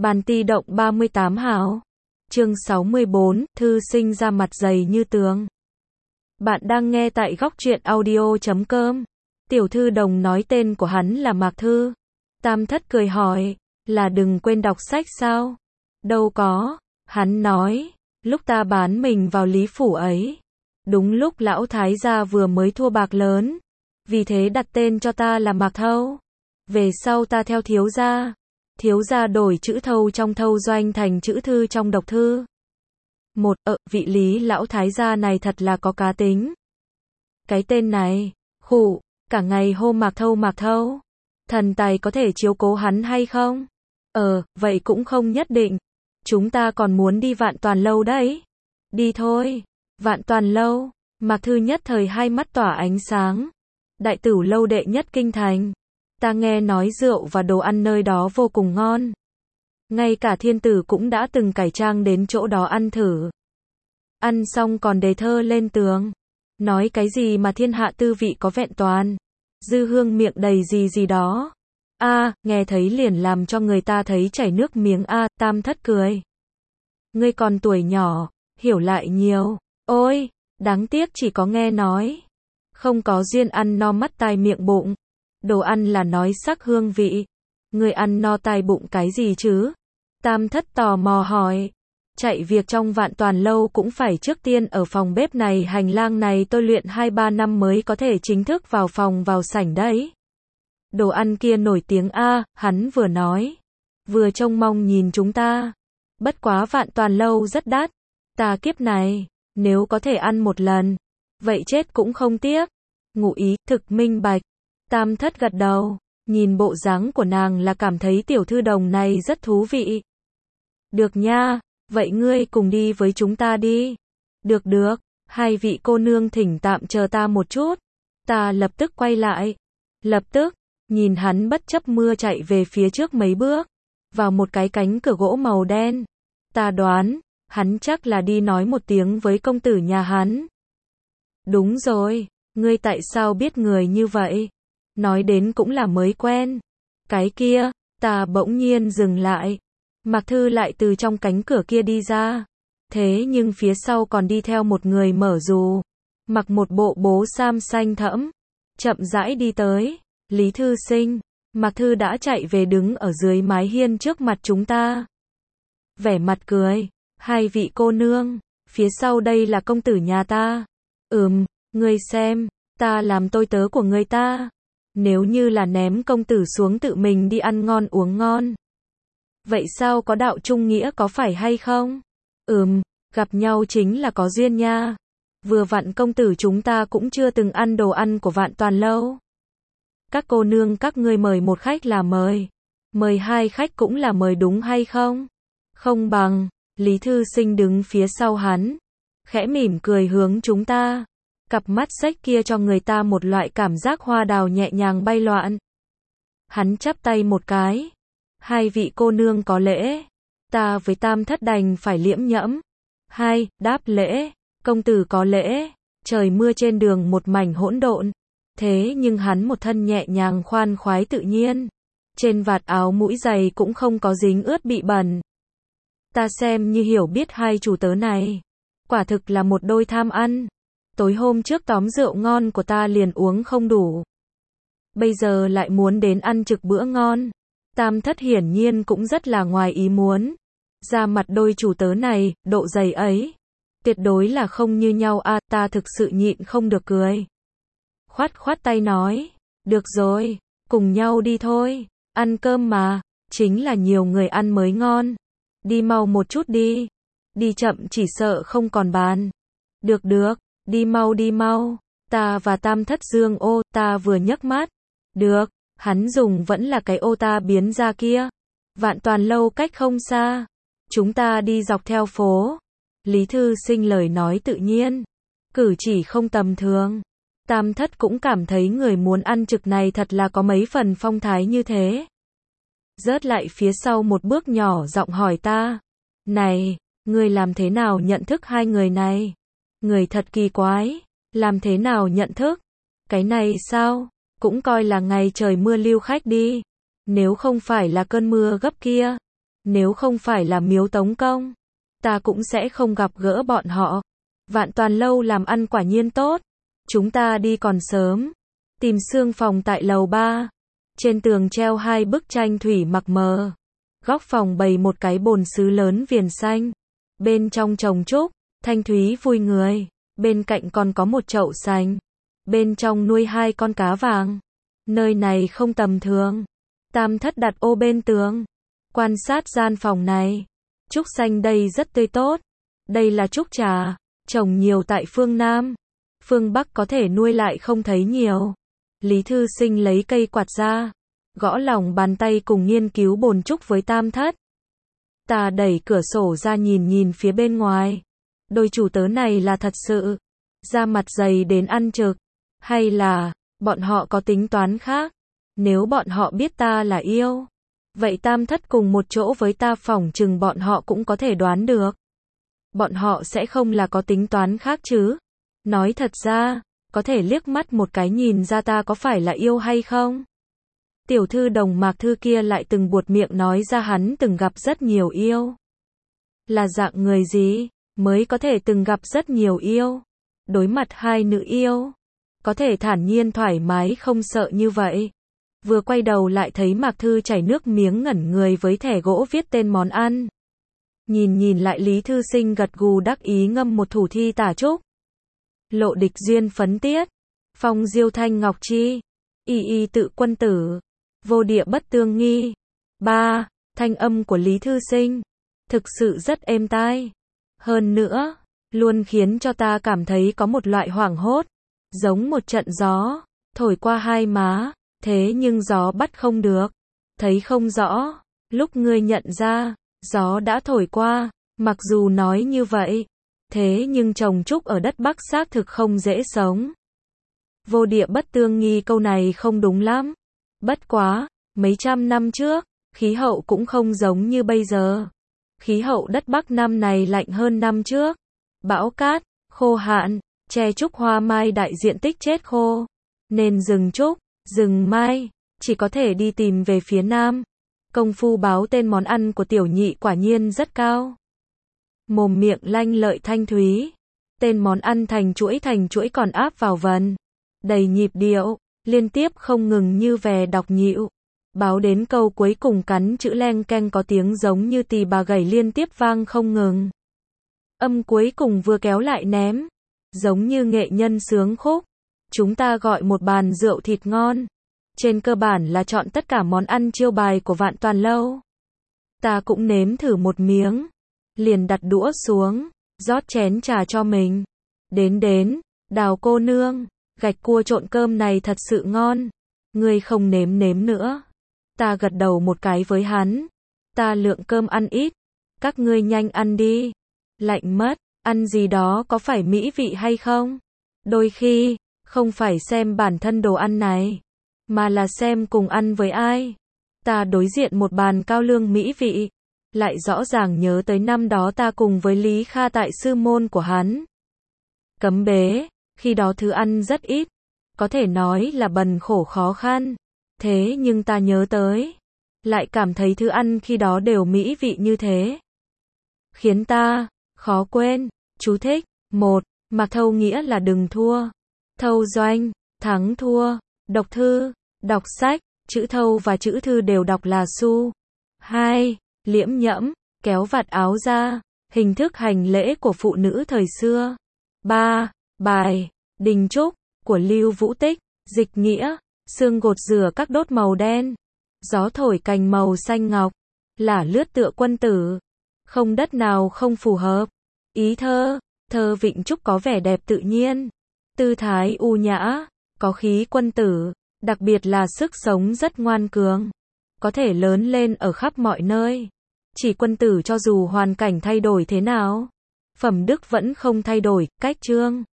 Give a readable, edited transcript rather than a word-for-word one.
Bàn ti động 38 hào. Chương 64, thư sinh ra mặt dày như tường. Bạn đang nghe tại góc truyện audio.com. Tiểu thư đồng nói tên của hắn là Mạc Thư. Tam thất cười hỏi, là đừng quên đọc sách sao? Đâu có, hắn nói, lúc ta bán mình vào Lý Phủ ấy. Đúng lúc lão thái gia vừa mới thua bạc lớn. Vì thế đặt tên cho ta là Mạc Thâu. Về sau ta theo thiếu gia đổi chữ Thâu trong Thâu Doanh thành chữ Thư trong Độc Thư. Vị Lý lão thái gia này thật là có cá tính. Cái tên này, cả ngày hô Mạc Thâu. Thần tài có thể chiếu cố hắn hay không? Vậy cũng không nhất định. Chúng ta còn muốn đi Vạn Toàn Lâu đấy. Đi thôi. Vạn Toàn Lâu. Mạc Thư nhất thời hai mắt tỏa ánh sáng. Đại Tửu lâu đệ nhất kinh thành. Ta nghe nói rượu và đồ ăn nơi đó vô cùng ngon. Ngay cả thiên tử cũng đã từng cải trang đến chỗ đó ăn thử. Ăn xong còn đề thơ lên tường. Nói cái gì mà thiên hạ tư vị có vẹn toàn. Dư hương miệng đầy gì đó. Nghe thấy liền làm cho người ta thấy chảy nước miếng. Tam thất cười. Ngươi còn tuổi nhỏ, hiểu lại nhiều. Ôi, đáng tiếc chỉ có nghe nói. Không có duyên ăn no mắt tai miệng bụng. Đồ ăn là nói sắc hương vị. Ngươi ăn no tai bụng cái gì chứ? Tam thất tò mò hỏi. Chạy việc trong Vạn Toàn Lâu cũng phải trước tiên ở phòng bếp này hành lang này tôi luyện 2-3 năm mới có thể chính thức vào phòng vào sảnh đấy. Đồ ăn kia nổi tiếng hắn vừa nói. Vừa trông mong nhìn chúng ta. Bất quá Vạn Toàn Lâu rất đắt. Ta kiếp này, nếu có thể ăn một lần, vậy chết cũng không tiếc. Ngụ ý, thực minh bạch. Tam thất gật đầu, nhìn bộ dáng của nàng là cảm thấy tiểu thư đồng này rất thú vị. Được nha, vậy ngươi cùng đi với chúng ta đi. Được, hai vị cô nương thỉnh tạm chờ ta một chút. Ta lập tức quay lại. Lập tức, nhìn hắn bất chấp mưa chạy về phía trước mấy bước, vào một cái cánh cửa gỗ màu đen. Ta đoán, hắn chắc là đi nói một tiếng với công tử nhà hắn. Đúng rồi, ngươi tại sao biết người như vậy? Nói đến cũng là mới quen. Cái kia, ta bỗng nhiên dừng lại. Mạc Thư lại từ trong cánh cửa kia đi ra. Thế nhưng phía sau còn đi theo một người mở dù. Mặc một bộ bố sam xanh thẫm. Chậm rãi đi tới. Lý thư sinh. Mạc Thư đã chạy về đứng ở dưới mái hiên trước mặt chúng ta. Vẻ mặt cười. Hai vị cô nương. Phía sau đây là công tử nhà ta. Ngươi xem. Ta làm tôi tớ của người ta. Nếu như là ném công tử xuống tự mình đi ăn ngon uống ngon. Vậy sao có đạo trung nghĩa có phải hay không? Gặp nhau chính là có duyên nha. Vừa vặn công tử chúng ta cũng chưa từng ăn đồ ăn của Vạn Toàn Lâu. Các cô nương các ngươi mời một khách là mời. Mời hai khách cũng là mời đúng hay không? Không bằng, Lý thư sinh đứng phía sau hắn. Khẽ mỉm cười hướng chúng ta. Cặp mắt xếch kia cho người ta một loại cảm giác hoa đào nhẹ nhàng bay loạn. Hắn chắp tay một cái. Hai vị cô nương có lễ. Ta với tam thất đành phải liễm nhẫm. Đáp lễ. Công tử có lễ. Trời mưa trên đường một mảnh hỗn độn. Thế nhưng hắn một thân nhẹ nhàng khoan khoái tự nhiên. Trên vạt áo mũi giày cũng không có dính ướt bị bẩn. Ta xem như hiểu biết hai chủ tớ này. Quả thực là một đôi tham ăn. Tối hôm trước tóm rượu ngon của ta liền uống không đủ. Bây giờ lại muốn đến ăn trực bữa ngon. Tam thất hiển nhiên cũng rất là ngoài ý muốn. Ra mặt đôi chủ tớ này, độ dày ấy. Tuyệt đối là không như nhau ta thực sự nhịn không được cười. Khoát tay nói. Được rồi, cùng nhau đi thôi. Ăn cơm mà, chính là nhiều người ăn mới ngon. Đi mau một chút đi. Đi chậm chỉ sợ không còn bàn. Được, đi mau. Ta và tam thất dương ô, ta vừa nhấc mắt. Được, hắn dùng vẫn là cái ô ta biến ra kia. Vạn Toàn Lâu cách không xa. Chúng ta đi dọc theo phố. Lý thư sinh lời nói tự nhiên. Cử chỉ không tầm thường. Tam thất cũng cảm thấy người muốn ăn trực này thật là có mấy phần phong thái như thế. Rớt lại phía sau một bước nhỏ giọng hỏi ta. Này, ngươi làm thế nào nhận thức hai người này? Người thật kỳ quái. Làm thế nào nhận thức? Cái này sao? Cũng coi là ngày trời mưa lưu khách đi. Nếu không phải là cơn mưa gấp kia. Nếu không phải là Miếu Tống Công, ta cũng sẽ không gặp gỡ bọn họ. Vạn Toàn lâu làm ăn quả nhiên tốt. Chúng ta đi còn sớm. Tìm Sương phòng tại lầu 3. Trên tường treo 2 bức tranh thủy mặc mờ. Góc phòng bày một cái bồn sứ lớn viền xanh. Bên trong trồng trúc, thanh thúy vui người. Bên cạnh còn có một chậu sành. Bên trong nuôi 2 con cá vàng. Nơi này không tầm thường. Tam thất đặt ô bên tường. Quan sát gian phòng này. Trúc xanh đây rất tươi tốt. Đây là trúc trà, trồng nhiều tại phương Nam. Phương Bắc có thể nuôi lại không thấy nhiều. Lý Thư Sinh lấy cây quạt ra, gõ lòng bàn tay cùng nghiên cứu bồn trúc với tam thất. Ta đẩy cửa sổ ra nhìn phía bên ngoài. Đôi chủ tớ này là thật sự da mặt dày đến ăn trực, hay là bọn họ có tính toán khác? Nếu bọn họ biết ta là yêu, vậy tam thất cùng một chỗ với ta phỏng chừng bọn họ cũng có thể đoán được. Bọn họ sẽ không là có tính toán khác chứ? Nói thật ra, có thể liếc mắt một cái nhìn ra ta có phải là yêu hay không? Tiểu thư Đồng Mạc Thư kia lại từng buột miệng nói ra hắn từng gặp rất nhiều yêu. Là dạng người gì mới có thể từng gặp rất nhiều yêu? Đối mặt 2 nữ yêu, có thể thản nhiên thoải mái không sợ như vậy. Vừa quay đầu lại thấy Mạc Thư chảy nước miếng ngẩn người với thẻ gỗ viết tên món ăn. Nhìn lại Lý Thư Sinh gật gù đắc ý ngâm một thủ thi tả trúc. Lộ địch duyên phấn tiết, phong diêu thanh ngọc chi, y tự quân tử, vô địa bất tương nghi. 3. Thanh âm của Lý Thư Sinh thực sự rất êm tai. Hơn nữa, luôn khiến cho ta cảm thấy có một loại hoảng hốt, giống một trận gió thổi qua 2 má, thế nhưng gió bắt không được, thấy không rõ. Lúc ngươi nhận ra, gió đã thổi qua, mặc dù nói như vậy, thế nhưng trồng trúc ở đất Bắc xác thực không dễ sống. Vô địa bất tương nghi câu này không đúng lắm. Bất quá, mấy trăm năm trước, khí hậu cũng không giống như bây giờ. Khí hậu đất Bắc năm này lạnh hơn năm trước. Bão cát, khô hạn, tre trúc hoa mai đại diện tích chết khô. Nên rừng trúc, rừng mai, chỉ có thể đi tìm về phía Nam. Công phu báo tên món ăn của tiểu nhị quả nhiên rất cao. Mồm miệng lanh lợi thanh thúy. Tên món ăn thành chuỗi còn áp vào vần. Đầy nhịp điệu, liên tiếp không ngừng như vè đọc nhịu. Báo đến câu cuối cùng cắn chữ leng keng có tiếng giống như tỳ bà gảy liên tiếp vang không ngừng. Âm cuối cùng vừa kéo lại ném, giống như nghệ nhân sướng khúc. Chúng ta gọi một bàn rượu thịt ngon. Trên cơ bản là chọn tất cả món ăn chiêu bài của Vạn Toàn lâu. Ta cũng nếm thử một miếng, liền đặt đũa xuống, rót chén trà cho mình. Đến, Đào cô nương, gạch cua trộn cơm này thật sự ngon. Ngươi không nếm nữa. Ta gật đầu một cái với hắn. Ta lượng cơm ăn ít, các ngươi nhanh ăn đi. Lạnh mất, ăn gì đó có phải mỹ vị hay không? Đôi khi, không phải xem bản thân đồ ăn này, mà là xem cùng ăn với ai. Ta đối diện một bàn cao lương mỹ vị, lại rõ ràng nhớ tới năm đó ta cùng với Lý Kha tại sư môn của hắn. Cấm bế, khi đó thứ ăn rất ít, có thể nói là bần khổ khó khăn. Thế nhưng ta nhớ tới, lại cảm thấy thứ ăn khi đó đều mỹ vị như thế. Khiến ta khó quên. Chú thích. 1. Mặc thâu nghĩa là đừng thua. Thâu doanh, thắng thua. Đọc thư, đọc sách, chữ thâu và chữ thư đều đọc là su. 2. Liễm nhẫm, kéo vạt áo ra, hình thức hành lễ của phụ nữ thời xưa. 3. Bài, Đình Trúc, của Lưu Vũ Tích, dịch nghĩa, xương gột rửa các đốt màu đen, gió thổi cành màu xanh ngọc, lả lướt tựa quân tử, không đất nào không phù hợp. Ý thơ, thơ Vịnh Trúc có vẻ đẹp tự nhiên, tư thái u nhã, có khí quân tử, đặc biệt là sức sống rất ngoan cường, có thể lớn lên ở khắp mọi nơi. Chỉ quân tử cho dù hoàn cảnh thay đổi thế nào, phẩm đức vẫn không thay đổi. Cách chương